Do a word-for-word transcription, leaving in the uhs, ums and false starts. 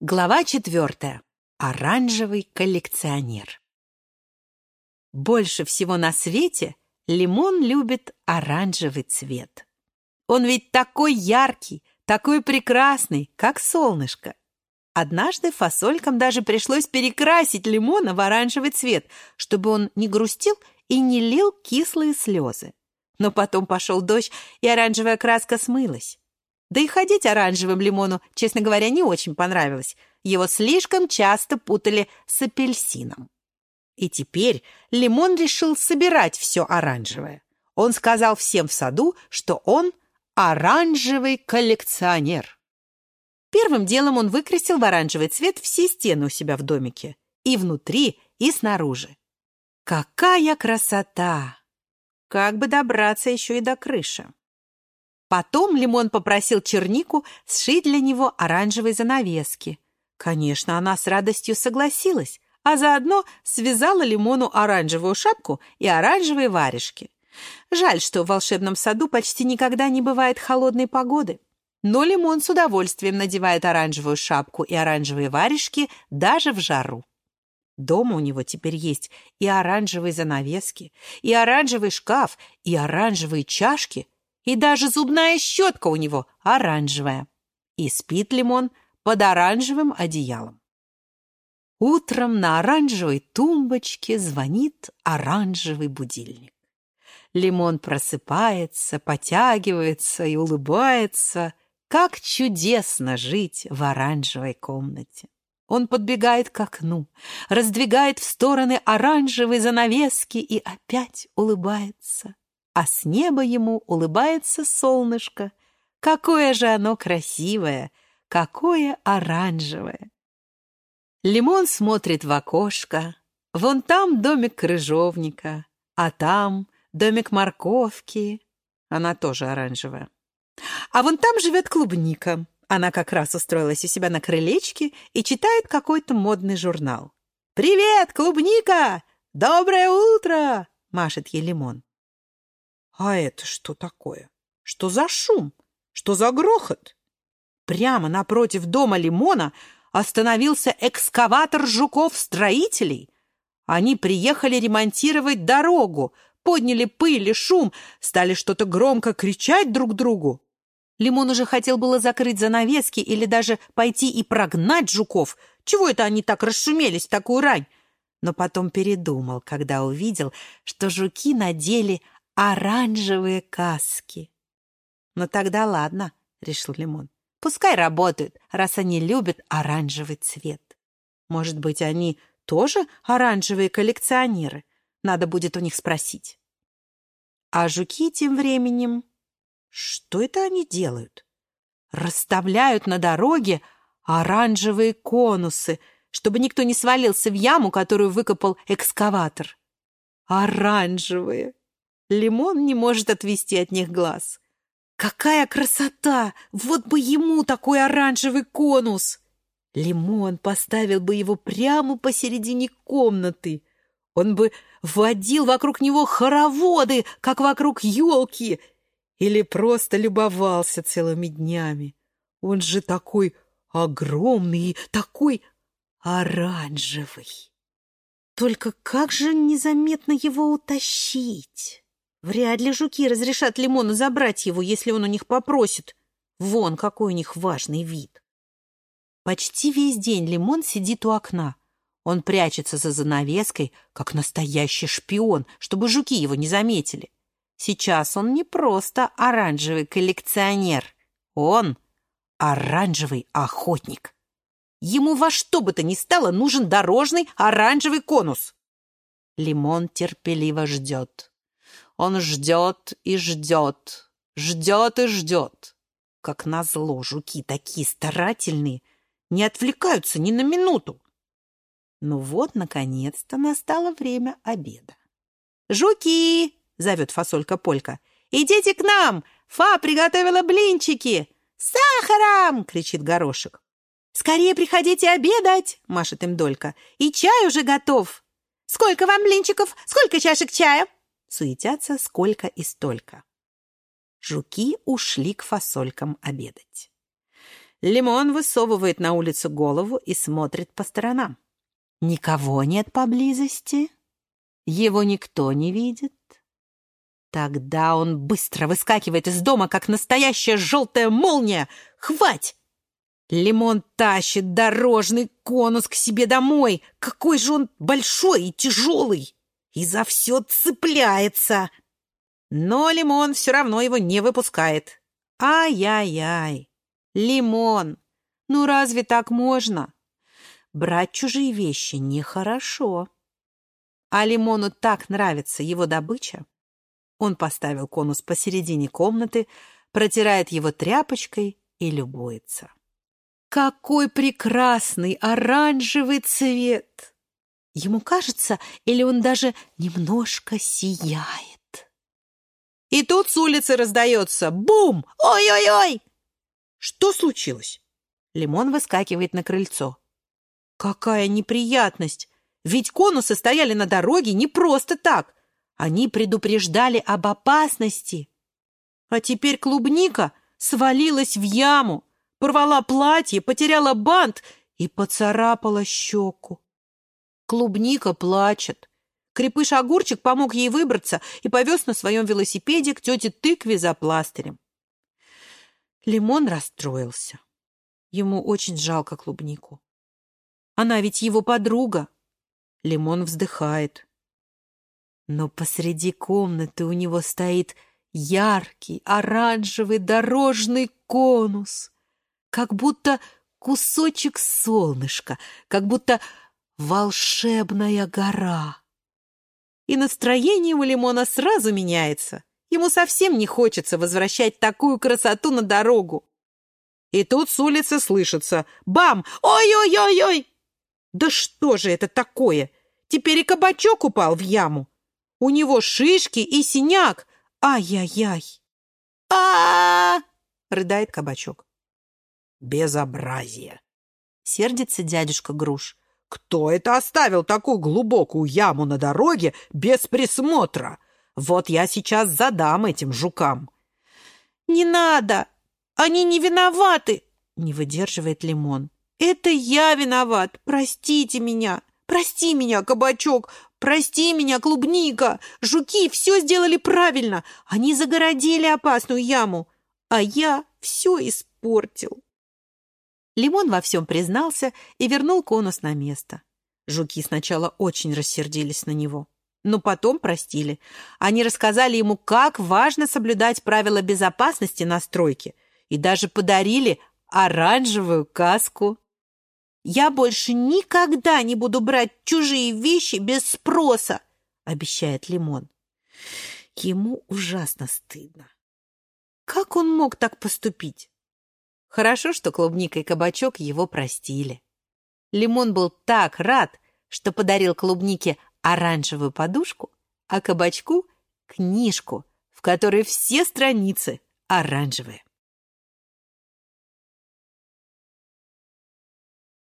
Глава четвертая. Оранжевый коллекционер. Больше всего на свете Лимон любит оранжевый цвет. Он ведь такой яркий, такой прекрасный, как солнышко. Однажды фасолькам даже пришлось перекрасить Лимона в оранжевый цвет, чтобы он не грустил и не лил кислые слезы. Но потом пошел дождь, и оранжевая краска смылась. Да и ходить оранжевым Лимону, честно говоря, не очень понравилось. Его слишком часто путали с апельсином. И теперь Лимон решил собирать все оранжевое. Он сказал всем в саду, что он оранжевый коллекционер. Первым делом он выкрасил в оранжевый цвет все стены у себя в домике. И внутри, и снаружи. Какая красота! Как бы добраться еще и до крыши. Потом Лимон попросил Чернику сшить для него оранжевые занавески. Конечно, она с радостью согласилась, а заодно связала Лимону оранжевую шапку и оранжевые варежки. Жаль, что в волшебном саду почти никогда не бывает холодной погоды. Но Лимон с удовольствием надевает оранжевую шапку и оранжевые варежки даже в жару. Дома у него теперь есть и оранжевые занавески, и оранжевый шкаф, и оранжевые чашки, и даже зубная щетка у него оранжевая. И спит Лимон под оранжевым одеялом. Утром на оранжевой тумбочке звонит оранжевый будильник. Лимон просыпается, потягивается и улыбается. Как чудесно жить в оранжевой комнате! Он подбегает к окну, раздвигает в стороны оранжевые занавески и опять улыбается. А с неба ему улыбается солнышко. Какое же оно красивое, какое оранжевое! Лимон смотрит в окошко. Вон там домик крыжовника, а там домик морковки. Она тоже оранжевая. А вон там живет клубника. Она как раз устроилась у себя на крылечке и читает какой-то модный журнал. «Привет, клубника! Доброе утро!» — машет ей Лимон. А это что такое? Что за шум? Что за грохот? Прямо напротив дома Лимона остановился экскаватор жуков-строителей. Они приехали ремонтировать дорогу, подняли пыль и шум, стали что-то громко кричать друг другу. Лимон уже хотел было закрыть занавески или даже пойти и прогнать жуков. Чего это они так расшумелись в такую рань? Но потом передумал, когда увидел, что жуки надели оранжевые каски. «Ну тогда ладно», — решил Лимон. «Пускай работают, раз они любят оранжевый цвет. Может быть, они тоже оранжевые коллекционеры? Надо будет у них спросить». А жуки тем временем... Что это они делают? Расставляют на дороге оранжевые конусы, чтобы никто не свалился в яму, которую выкопал экскаватор. Оранжевые! Лимон не может отвести от них глаз. Какая красота! Вот бы ему такой оранжевый конус! Лимон поставил бы его прямо посередине комнаты. Он бы водил вокруг него хороводы, как вокруг елки, или просто любовался целыми днями. Он же такой огромный и такой оранжевый. Только как же незаметно его утащить? Вряд ли жуки разрешат Лимону забрать его, если он у них попросит. Вон какой у них важный вид. Почти весь день Лимон сидит у окна. Он прячется за занавеской, как настоящий шпион, чтобы жуки его не заметили. Сейчас он не просто оранжевый коллекционер. Он оранжевый охотник. Ему во что бы то ни стало нужен дорожный оранжевый конус. Лимон терпеливо ждет. Он ждет и ждет, ждет и ждет. Как назло, жуки такие старательные, не отвлекаются ни на минуту. Ну вот, наконец-то, настало время обеда. «Жуки!» — зовет фасолька Полька. «Идите к нам! Фа приготовила блинчики!» «С сахаром!» — кричит горошек. «Скорее приходите обедать!» — машет им Долька. «И чай уже готов!» «Сколько вам блинчиков? Сколько чашек чая?» Суетятся сколько и столько. Жуки ушли к фасолькам обедать. Лимон высовывает на улицу голову и смотрит по сторонам. Никого нет поблизости. Его никто не видит. Тогда он быстро выскакивает из дома, как настоящая желтая молния. Хвать! Лимон тащит дорожный конус к себе домой. Какой же он большой и тяжелый! И за все цепляется. Но Лимон все равно его не выпускает. Ай-яй-яй! Лимон! Ну разве так можно? Брать чужие вещи нехорошо. А Лимону так нравится его добыча. Он поставил конус посередине комнаты, протирает его тряпочкой и любуется. Какой прекрасный оранжевый цвет! Ему кажется, или он даже немножко сияет. И тут с улицы раздается бум! Ой-ой-ой! Что случилось? Лимон выскакивает на крыльцо. Какая неприятность! Ведь конусы стояли на дороге не просто так. Они предупреждали об опасности. А теперь клубника свалилась в яму, порвала платье, потеряла бант и поцарапала щеку. Клубника плачет. Крепыш-огурчик помог ей выбраться и повез на своем велосипеде к тете Тыкве за пластырем. Лимон расстроился. Ему очень жалко клубнику. Она ведь его подруга. Лимон вздыхает. Но посреди комнаты у него стоит яркий оранжевый дорожный конус, как будто кусочек солнышка, как будто волшебная гора. И настроение у Лимона сразу меняется. Ему совсем не хочется возвращать такую красоту на дорогу. И тут с улицы слышится бам! Ой-ой-ой-ой! Да что же это такое? Теперь и кабачок упал в яму. У него шишки и синяк. Ай-яй-яй! а рыдает кабачок. Безобразие! Сердится дядюшка Груш. Кто это оставил такую глубокую яму на дороге без присмотра? Вот я сейчас задам этим жукам. Не надо! Они не виноваты! Не выдерживает Лимон. Это я виноват! Простите меня! Прости меня, кабачок! Прости меня, клубника! Жуки все сделали правильно! Они загородили опасную яму, а я все испортил. Лимон во всем признался и вернул конус на место. Жуки сначала очень рассердились на него, но потом простили. Они рассказали ему, как важно соблюдать правила безопасности на стройке, и даже подарили оранжевую каску. «Я больше никогда не буду брать чужие вещи без спроса», — обещает Лимон. Ему ужасно стыдно. Как он мог так поступить? Хорошо, что клубника и кабачок его простили. Лимон был так рад, что подарил клубнике оранжевую подушку, а кабачку — книжку, в которой все страницы оранжевые.